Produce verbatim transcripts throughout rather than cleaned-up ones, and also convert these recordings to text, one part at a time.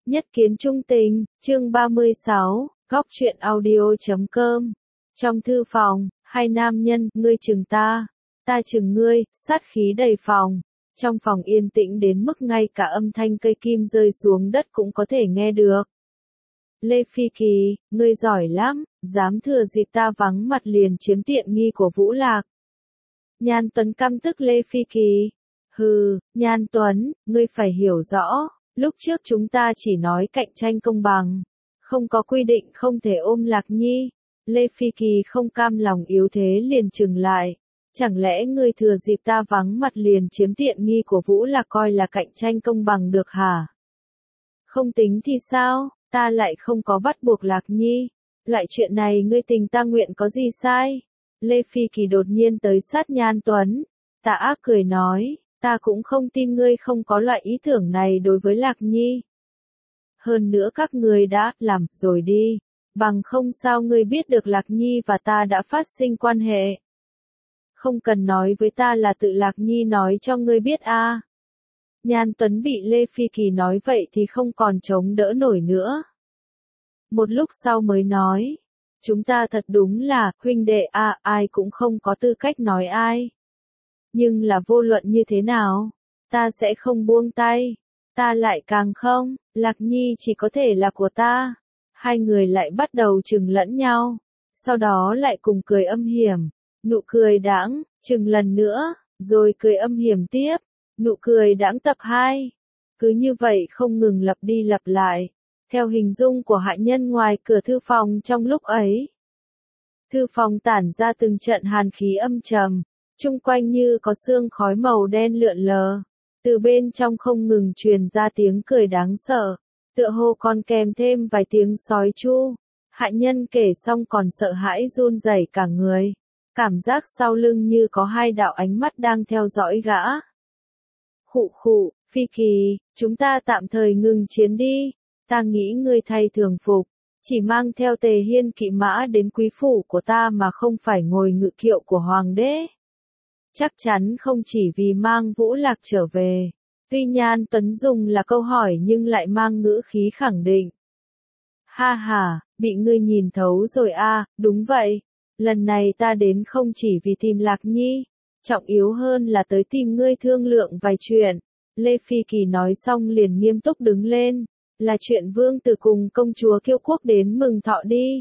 Nhất kiến trung tình, chương ba mươi sáu, góc truyện audio chấm com. Trong thư phòng, hai nam nhân, ngươi chừng ta, ta chừng ngươi, sát khí đầy phòng. Trong phòng yên tĩnh đến mức ngay cả âm thanh cây kim rơi xuống đất cũng có thể nghe được. Lê Phi Kỳ, ngươi giỏi lắm, dám thừa dịp ta vắng mặt liền chiếm tiện nghi của Vũ Lạc. Nhan Tuấn căm tức Lê Phi Kỳ. Hừ, Nhan Tuấn, ngươi phải hiểu rõ. Lúc trước chúng ta chỉ nói cạnh tranh công bằng, không có quy định không thể ôm Lạc Nhi. Lê Phi Kỳ không cam lòng yếu thế liền trừng lại. Chẳng lẽ ngươi thừa dịp ta vắng mặt liền chiếm tiện nghi của Vũ Lạc coi là cạnh tranh công bằng được hả? Không tính thì sao, ta lại không có bắt buộc Lạc Nhi. Loại chuyện này ngươi tình ta nguyện có gì sai? Lê Phi Kỳ đột nhiên tới sát Nhan Tuấn. Tà ác cười nói. Ta cũng không tin ngươi không có loại ý tưởng này đối với Lạc Nhi. Hơn nữa các ngươi đã làm rồi đi, bằng không sao ngươi biết được Lạc Nhi và ta đã phát sinh quan hệ. Không cần nói với ta là tự Lạc Nhi nói cho ngươi biết a. À. Nhan Tuấn bị Lê Phi Kỳ nói vậy thì không còn chống đỡ nổi nữa. Một lúc sau mới nói, chúng ta thật đúng là huynh đệ a, à, ai cũng không có tư cách nói ai. Nhưng là vô luận như thế nào, ta sẽ không buông tay, ta lại càng không, Lạc Nhi chỉ có thể là của ta. Hai người lại bắt đầu chừng lẫn nhau, sau đó lại cùng cười âm hiểm, nụ cười đãng, chừng lần nữa, rồi cười âm hiểm tiếp, nụ cười đãng tập hai. Cứ như vậy không ngừng lặp đi lặp lại, theo hình dung của hạ nhân ngoài cửa thư phòng trong lúc ấy. Thư phòng tản ra từng trận hàn khí âm trầm. Chung quanh như có sương khói màu đen lượn lờ, từ bên trong không ngừng truyền ra tiếng cười đáng sợ, tựa hồ còn kèm thêm vài tiếng sói chu. Hạ nhân kể xong còn sợ hãi run rẩy cả người, cảm giác sau lưng như có hai đạo ánh mắt đang theo dõi gã. Khụ khụ, Phi Kỳ, chúng ta tạm thời ngừng chiến đi, ta nghĩ ngươi thay thường phục, chỉ mang theo Tề Hiên kỵ mã đến quý phủ của ta mà không phải ngồi ngự kiệu của hoàng đế. Chắc chắn không chỉ vì mang Vũ Lạc trở về. Tuy Nhan Tuấn dùng là câu hỏi nhưng lại mang ngữ khí khẳng định. Ha ha, bị ngươi nhìn thấu rồi a, à, đúng vậy. Lần này ta đến không chỉ vì tìm Lạc Nhi, trọng yếu hơn là tới tìm ngươi thương lượng vài chuyện. Lê Phi Kỳ nói xong liền nghiêm túc đứng lên. Là chuyện vương tử cùng công chúa Kiêu Quốc đến mừng thọ đi.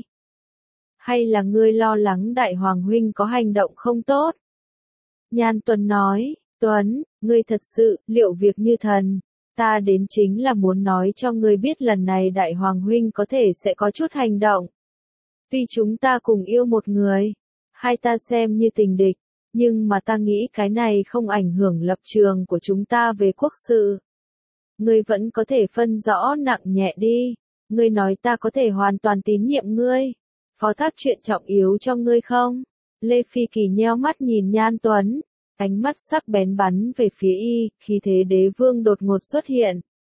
Hay là ngươi lo lắng đại hoàng huynh có hành động không tốt? Nhan Tuấn nói, Tuấn, ngươi thật sự, liệu việc như thần, ta đến chính là muốn nói cho ngươi biết lần này đại hoàng huynh có thể sẽ có chút hành động. Tuy chúng ta cùng yêu một người, hai ta xem như tình địch, nhưng mà ta nghĩ cái này không ảnh hưởng lập trường của chúng ta về quốc sự. Ngươi vẫn có thể phân rõ nặng nhẹ đi, ngươi nói ta có thể hoàn toàn tín nhiệm ngươi, phó thác chuyện trọng yếu cho ngươi không? Lê Phi Kỳ nheo mắt nhìn Nhan Tuấn, ánh mắt sắc bén bắn về phía y, khí thế đế vương đột ngột xuất hiện.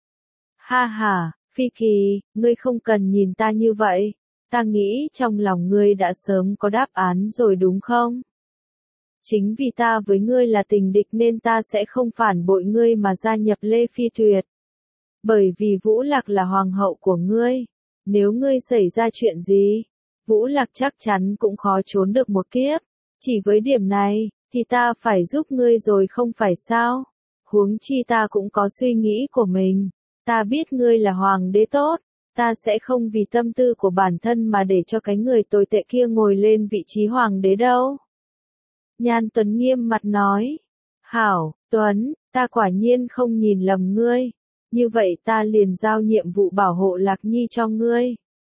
Ha ha, Phi Kỳ, ngươi không cần nhìn ta như vậy, ta nghĩ trong lòng ngươi đã sớm có đáp án rồi đúng không? Chính vì ta với ngươi là tình địch nên ta sẽ không phản bội ngươi mà gia nhập Lê Phi Tuyệt. Bởi vì Vũ Lạc là hoàng hậu của ngươi, nếu ngươi xảy ra chuyện gì, Vũ Lạc chắc chắn cũng khó trốn được một kiếp. Chỉ với điểm này, thì ta phải giúp ngươi rồi không phải sao? Huống chi ta cũng có suy nghĩ của mình. Ta biết ngươi là hoàng đế tốt, ta sẽ không vì tâm tư của bản thân mà để cho cái người tồi tệ kia ngồi lên vị trí hoàng đế đâu. Nhan Tuấn nghiêm mặt nói. Hảo, Tuấn, ta quả nhiên không nhìn lầm ngươi. Như vậy ta liền giao nhiệm vụ bảo hộ Lạc Nhi cho ngươi.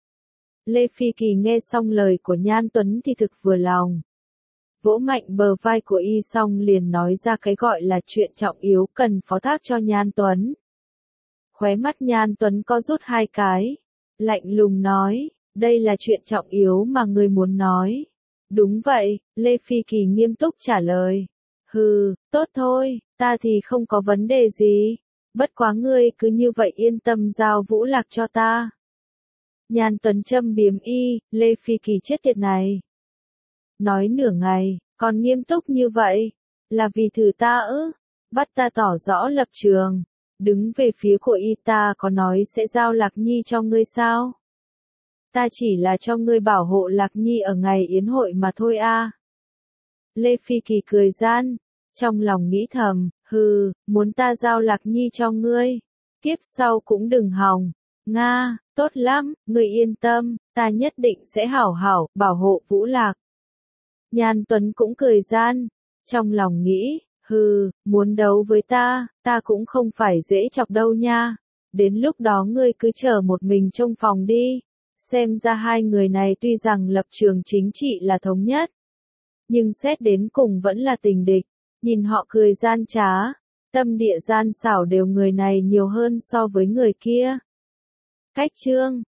Lê Phi Kỳ nghe xong lời của Nhan Tuấn thì thực vừa lòng. Vỗ mạnh bờ vai của y xong liền nói ra cái gọi là chuyện trọng yếu cần phó thác cho Nhan Tuấn. Khóe mắt Nhan Tuấn có rút hai cái. Lạnh lùng nói, đây là chuyện trọng yếu mà ngươi muốn nói. Đúng vậy, Lê Phi Kỳ nghiêm túc trả lời. Hừ, tốt thôi, ta thì không có vấn đề gì. Bất quá ngươi cứ như vậy yên tâm giao Vũ Lạc cho ta. Nhan Tuấn châm biếm y, Lê Phi Kỳ chết tiệt này. Nói nửa ngày, còn nghiêm túc như vậy, là vì thử ta ư, bắt ta tỏ rõ lập trường. đứng về phía của y ta có nói sẽ giao Lạc Nhi cho ngươi sao? Ta chỉ là cho ngươi bảo hộ Lạc Nhi ở ngày yến hội mà thôi a. Lê Phi Kỳ cười gian, trong lòng nghĩ thầm, hừ, muốn ta giao Lạc Nhi cho ngươi, kiếp sau cũng đừng hòng. Nga, tốt lắm, ngươi yên tâm, ta nhất định sẽ hảo hảo, bảo hộ Vũ Lạc. Nhan Tuấn cũng cười gian, trong lòng nghĩ, hừ, muốn đấu với ta, ta cũng không phải dễ chọc đâu nha. Đến lúc đó ngươi cứ chờ một mình trong phòng đi. Xem ra hai người này tuy rằng lập trường chính trị là thống nhất, nhưng xét đến cùng vẫn là tình địch. Nhìn họ cười gian trá, tâm địa gian xảo đều người này nhiều hơn so với người kia. Cách chương